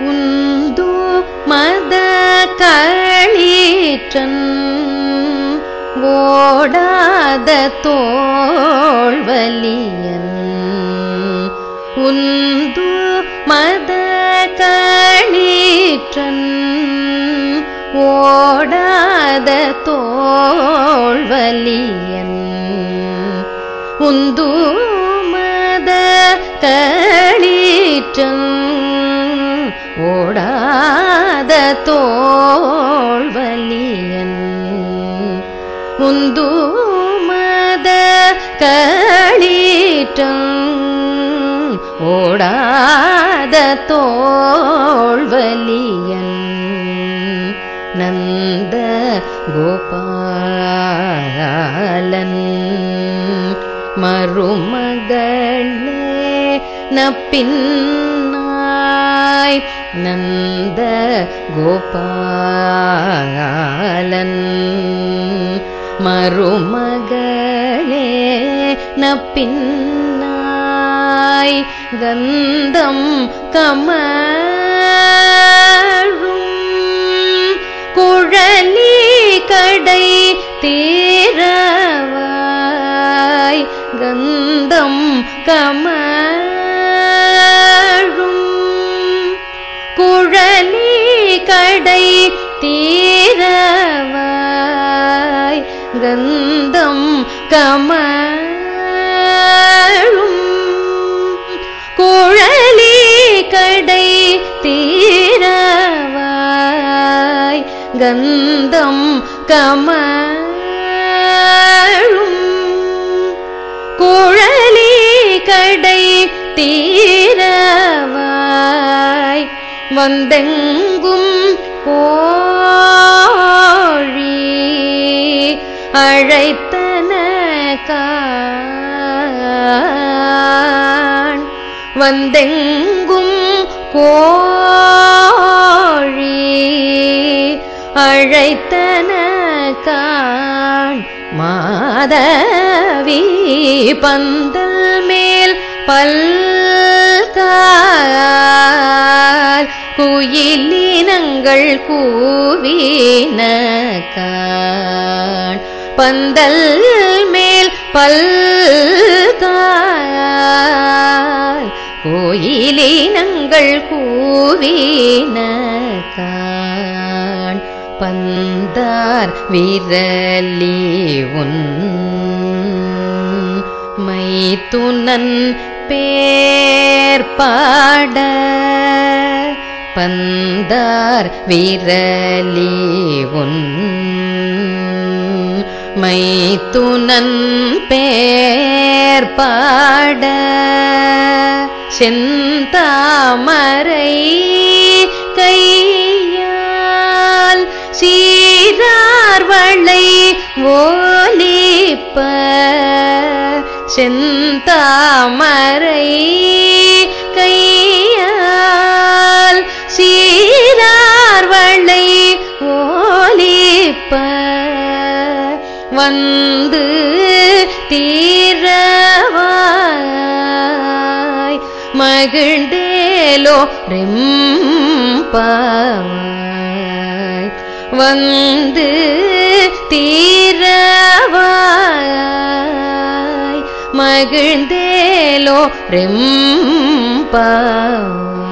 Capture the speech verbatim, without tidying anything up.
உந்து மத களிற்றன் ஓடாத தோள்வலியன் உந்து மத களிற்றன் ஓடாத தோள்வலியன் உந்து மத களிற்றன் ஓடாத தோள்வலியன் உந்து மத களிற்றன் ஓடாத தோள்வலியன் நந்த கோபாலன் மருமகளே நப்பின்னாய் நந்த கோபாலன் மருமகளே நப்பின்னாய் கந்தம் கமழும் குழலி கடை தீரவாய் கந்தம் கமழும் குழலி கடை தீரவாய் கந்தம் கமழும் குழலி கடை தீரவாய் கந்தம் கமழும் குழலி கடை தீரவாய் வந்தெங்கும் கோழி அழைத்தன காண் வந்தெங்கும் கோழி அழைத்தன காண் மாதவி பந்தல் மேல் பல்கால் குயிலினங்கள் கூவின காண் பந்தல் மேல் பல்கால் கோயிலினங்கள் கூவின காண் பந்தார் விரலி உன் மைத்துனன் பேர் பாட பந்தார் விரலி உன் மைத்துனன் பேர் பாட செந்தாமரை கையால் சீரார் வளை ஓலிப்ப செந்தாமரை கையால் சீரார் வளை ஓலிப்ப வந்து தீரவாய் மகிழ்ந்தேலோ ரெம்பாவாய் வந்து தீரவாய் மகிழ்ந்தேலோ ரெம்பாவாய்.